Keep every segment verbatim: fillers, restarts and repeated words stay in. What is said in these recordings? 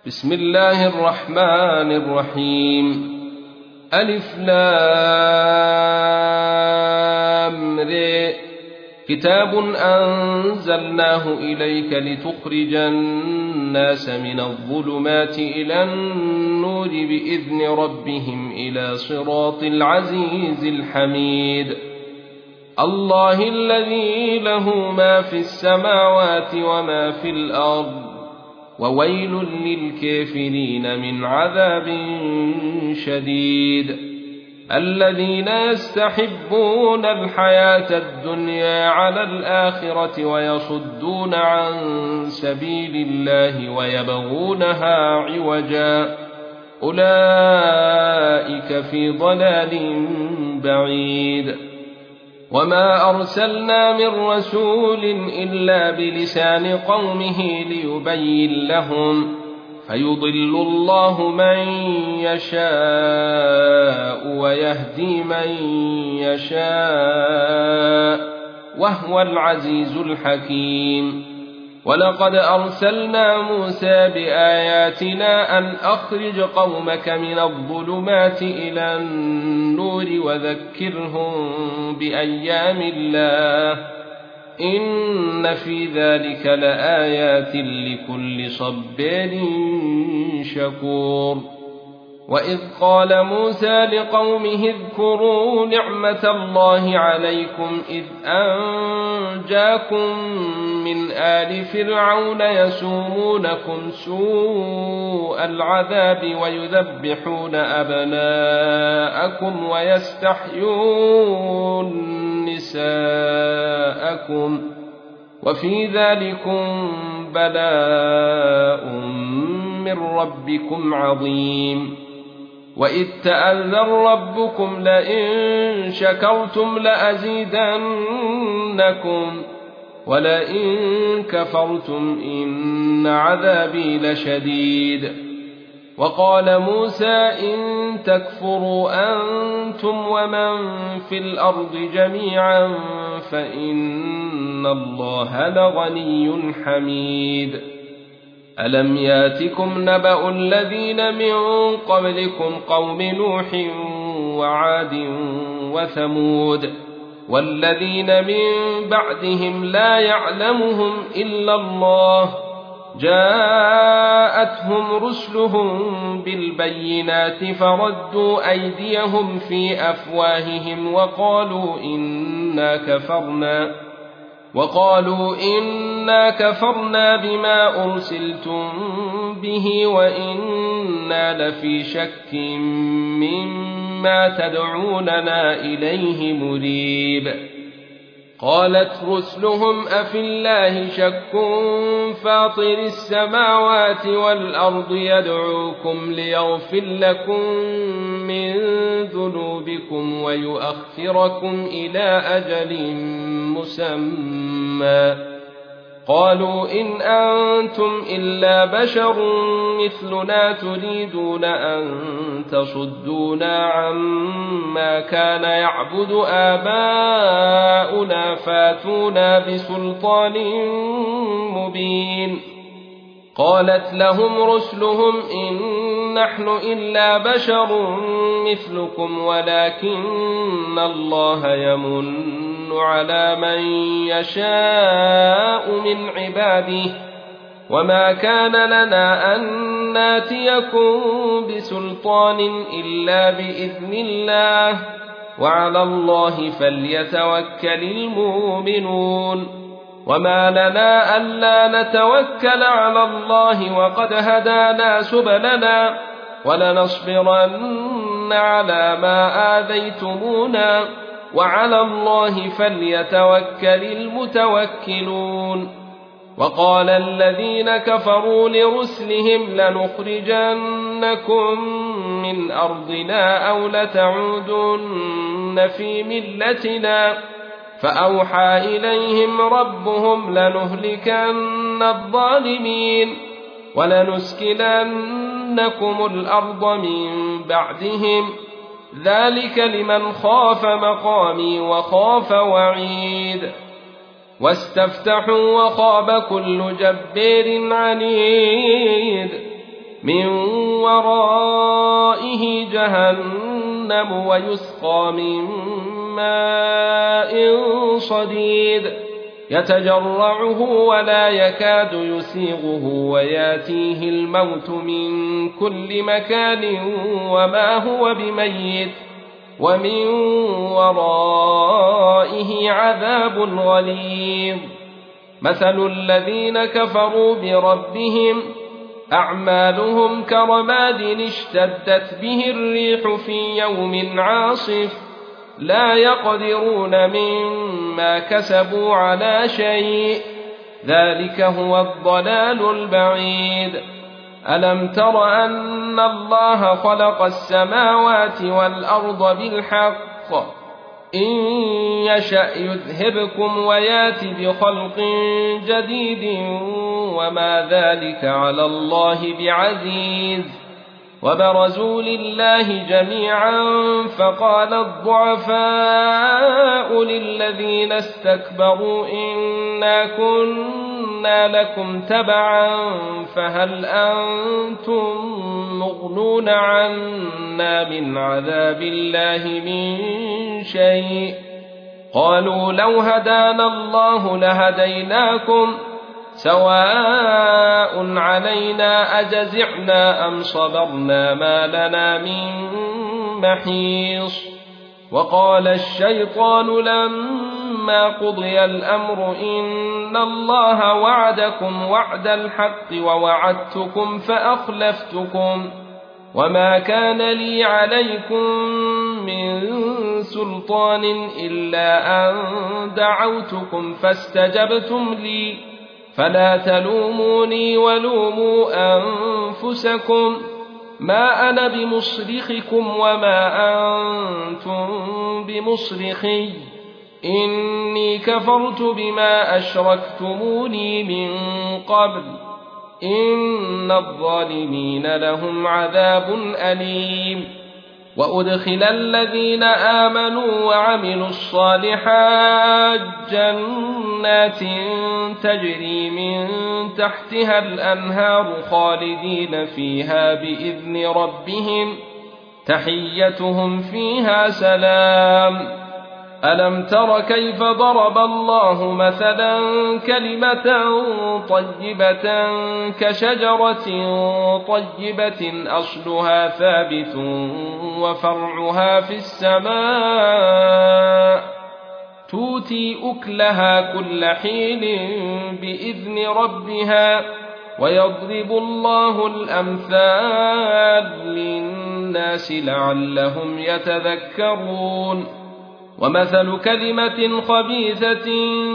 بسم الله الرحمن الرحيم. ألف لام ر. كتاب أنزلناه إليك لتخرج الناس من الظلمات إلى النور بإذن ربهم إلى صراط العزيز الحميد. الله الذي له ما في السماوات وما في الأرض، وويل للكافرين من عذاب شديد. الذين يستحبون الحياة الدنيا على الآخرة ويصدون عن سبيل الله ويبغونها عوجا، أولئك في ضلال بعيد. وما أرسلنا من رسول إلا بلسان قومه ليبين لهم، فيضل الله من يشاء ويهدي من يشاء، وهو العزيز الحكيم. ولقد أرسلنا موسى بآياتنا أن أخرج قومك من الظلمات إلى النور وذكرهم بأيام الله، إن في ذلك لآيات لكل صبار شكور. وإذ قال موسى لقومه اذكروا نعمة الله عليكم إذ أنجاكم من آل فرعون يسومونكم سوء العذاب ويذبحون أبناءكم ويستحيون نساءكم، وفي ذلكم بلاء من ربكم عظيم. وإذ تأذن ربكم لئن شكرتم لأزيدنكم ولئن كفرتم إن عذابي لشديد. وقال موسى إن تكفروا أنتم ومن في الأرض جميعا فإن الله لغني حميد. ألم ياتكم نبأ الذين من قبلكم قوم نوح وعاد وثمود والذين من بعدهم لا يعلمهم إلا الله، جاءتهم رسلهم بالبينات فردوا أيديهم في أفواههم وقالوا إنا كفرنا وقالوا إنا كفرنا بما أرسلتم به وإنا لفي شك مما تدعوننا إليه مريب. قالت رسلهم أفي الله شك فاطر السماوات والأرض يدعوكم ليغفر لكم من ذنوبكم ويؤخركم إلى أجل مسمى. قالوا إن أنتم إلا بشر مثلنا تريدون أن تصدونا عما كان يعبد آباؤنا فاتونا بسلطان مبين. قالت لهم رسلهم إن نحن إلا بشر مثلكم ولكن الله يمن على من يشاء من عباده، وما كان لنا أن ناتيكم بسلطان إلا بإذن الله، وعلى الله فليتوكل المؤمنون. وما لنا ألا نتوكل على الله وقد هدانا سبلنا ولنصبرن على ما آذيتمونا، وعلى الله فليتوكل المتوكلون. وقال الذين كفروا لرسلهم لنخرجنكم من أرضنا أو لتعودن في ملتنا، فأوحى إليهم ربهم لنهلكن الظالمين ولنسكننكم الأرض من بعدهم، ذلك لمن خاف مقامي وخاف وعيد. واستفتحوا وخاب كل جبار عنيد من ورائه جهنم ويسقى من ماء صديد يتجرعه ولا يكاد يسيغه وياتيه الموت من كل مكان وما هو بميت ومن ورائه عذاب غليظ. مثل الذين كفروا بربهم أعمالهم كرماد اشتدت به الريح في يوم عاصف لا يقدرون مما كسبوا على شيء ذلك هو الضلال البعيد. ألم تر أن الله خلق السماوات والأرض بالحق إن يشأ يذهبكم ويات بخلق جديد وما ذلك على الله بعزيز. وبرزوا لله جميعا فقال الضعفاء للذين استكبروا إنا كنا لكم تبعا فهل أنتم مغنون عنا من عذاب الله من شيء قالوا لو هدانا الله لهديناكم سواء علينا أجزعنا أم صبرنا ما لنا من محيص. وقال الشيطان لما قضي الأمر إن الله وعدكم وعد الحق ووعدتكم فأخلفتكم وما كان لي عليكم من سلطان إلا أن دعوتكم فاستجبتم لي فلا تلوموني ولوموا أنفسكم ما أنا بمصرخكم وما أنتم بمصرخي إني كفرت بما أشركتموني من قبل إن الظالمين لهم عذاب أليم. وأدخل الذين آمنوا وعملوا الصالحات جنات تجري من تحتها الأنهار خالدين فيها بإذن ربهم تحيتهم فيها سلام. ألم تر كيف ضرب الله مثلا كلمة طيبة كشجرة طيبة أصلها ثابت وفرعها في السماء تؤتي أكلها كل حين بإذن ربها ويضرب الله الأمثال للناس لعلهم يتذكرون. ومثل كلمة خبيثة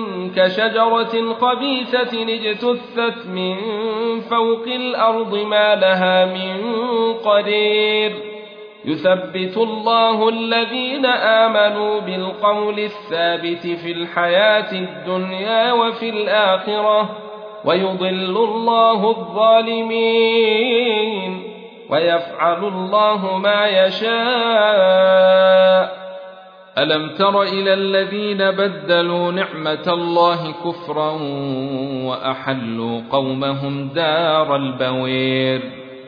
كشجرة خبيثة اجتثت من فوق الأرض ما لها من قرير يثبت الله الذين آمنوا بالقول الثابت في الحياة الدنيا وفي الآخرة ويضل الله الظالمين ويفعل الله ما يشاء. ألم تر إلى الذين بدلوا نعمة الله كفرا وأحلوا قومهم دار البوير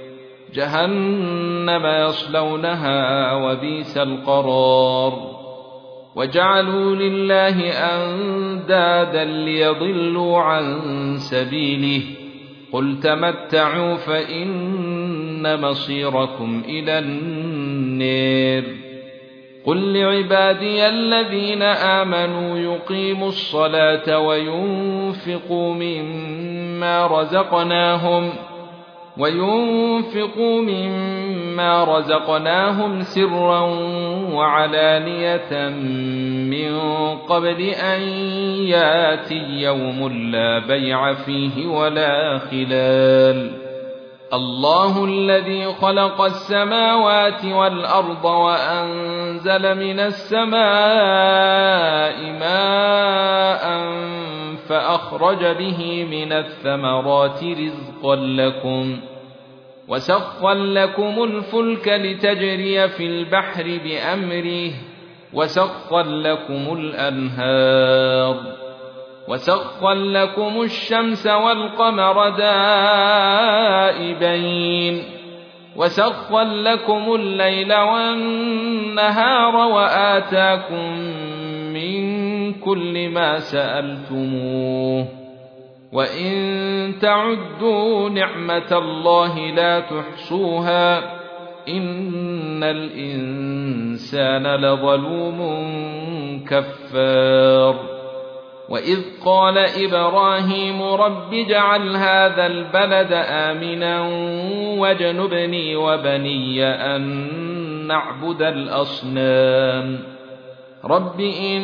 جهنم يصلونها وبئس القرار وجعلوا لله أندادا ليضلوا عن سبيله قل تمتعوا فإن مصيركم إلى النار. قل لعبادي الذين آمنوا يقيموا الصلاة وينفقوا مما رزقناهم وينفقوا مما رزقناهم سرا وعلانية من قبل أن ياتي يوم لا بيع فيه ولا خلال. الله الذي خلق السماوات والأرض وأنزل من السماء ماء فأخرج به من الثمرات رزقا لكم وسخر لكم الفلك لتجري في البحر بأمره وسخر لكم الأنهار وسخر لكم الشمس والقمر دائبين وسخر لكم الليل والنهار وآتاكم من كل ما سألتموه وإن تعدوا نعمة الله لا تحصوها إن الإنسان لظلوم كفار وإذ قال إبراهيم رب اجعل هذا البلد آمنا واجنبني وبني أن نعبد الأصنام رب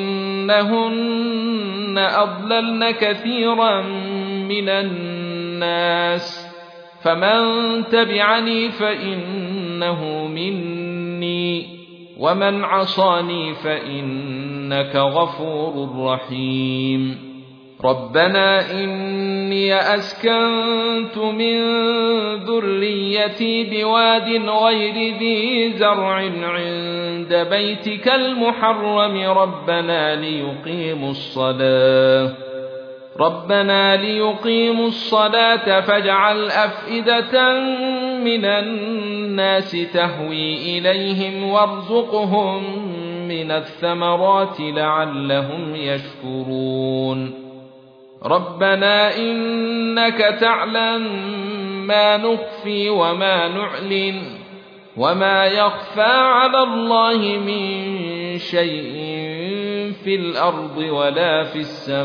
إنهن أضللن كثيرا من الناس فمن تبعني فإنه مني ومن عصاني فإنك غفور رحيم ربنا إني أسكنت من ذريتي بواد غير ذي زرع عند بيتك المحرم ربنا ليقيموا الصلاة ربنا ليقيموا الصلاة فاجعل أفئدة من الناس تهوي إليهم وارزقهم من الثمرات لعلهم يشكرون ربنا إنك تعلم ما نخفي وما نعلن وما يخفى على الله من شيء في الأرض ولا في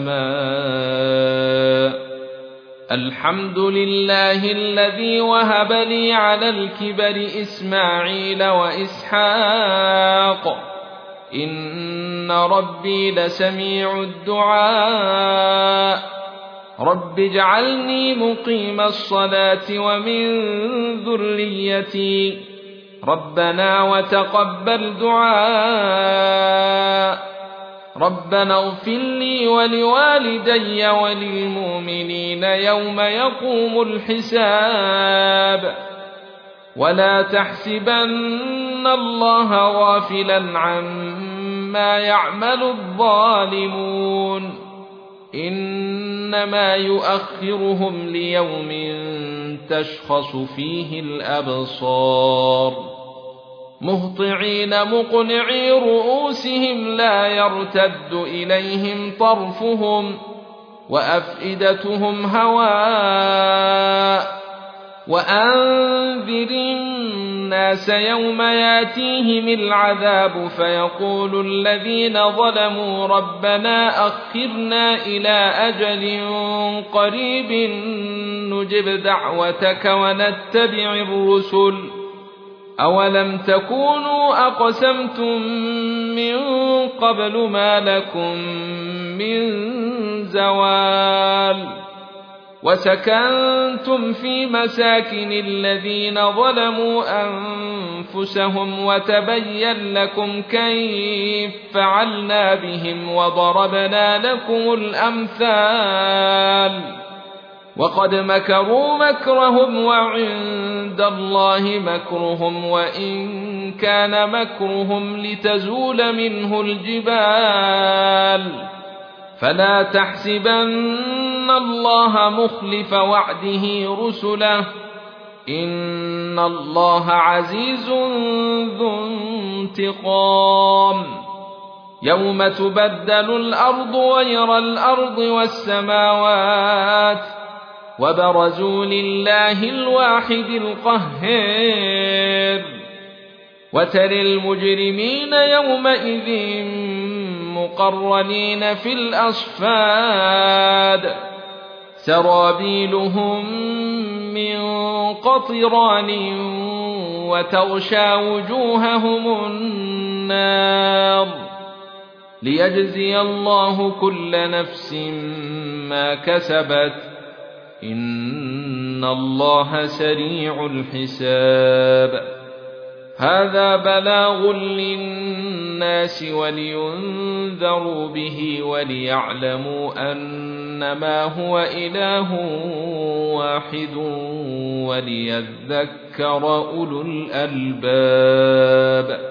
السماء الحمد لله الذي وهب لي على الكبر إسماعيل وإسحاق إن ربي لسميع الدعاء رب اجعلني مقيم الصلاة ومن ذريتي ربنا وتقبل دعاء ربنا اغفر لي ولوالدي وللمؤمنين يوم يقوم الحساب ولا تحسبن الله غافلا عما يعمل الظالمون إنما يؤخرهم ليوم تشخص فيه الأبصار مهطعين مقنعي رؤوسهم لا يرتد إليهم طرفهم وأفئدتهم هواء وأنذر الناس يوم ياتيهم العذاب فيقول الذين ظلموا ربنا أخرنا إلى أجل قريب نجب دعوتك ونتبع الرسل أولم تكونوا أقسمتم من قبل ما لكم من زوال وسكنتم في مساكن الذين ظلموا أنفسهم وتبين لكم كيف فعلنا بهم وضربنا لكم الأمثال وقد مكروا مكرهم وعند الله مكرهم وإن كان مكرهم لتزول منه الجبال فلا تحسبن الله مخلف وعده رسله إن الله عزيز ذو انتقام يوم تبدل الأرض غير الأرض والسماوات وبرزوا لله الواحد القهار وترى المجرمين يومئذ مقرنين في الأصفاد سرابيلهم من قطران وتغشى وجوههم النار ليجزي الله كل نفس ما كسبت إن الله سريع الحساب هذا بلاغ للناس ولينذروا به وليعلموا أنما هو إله واحد وليذكر أولو الألباب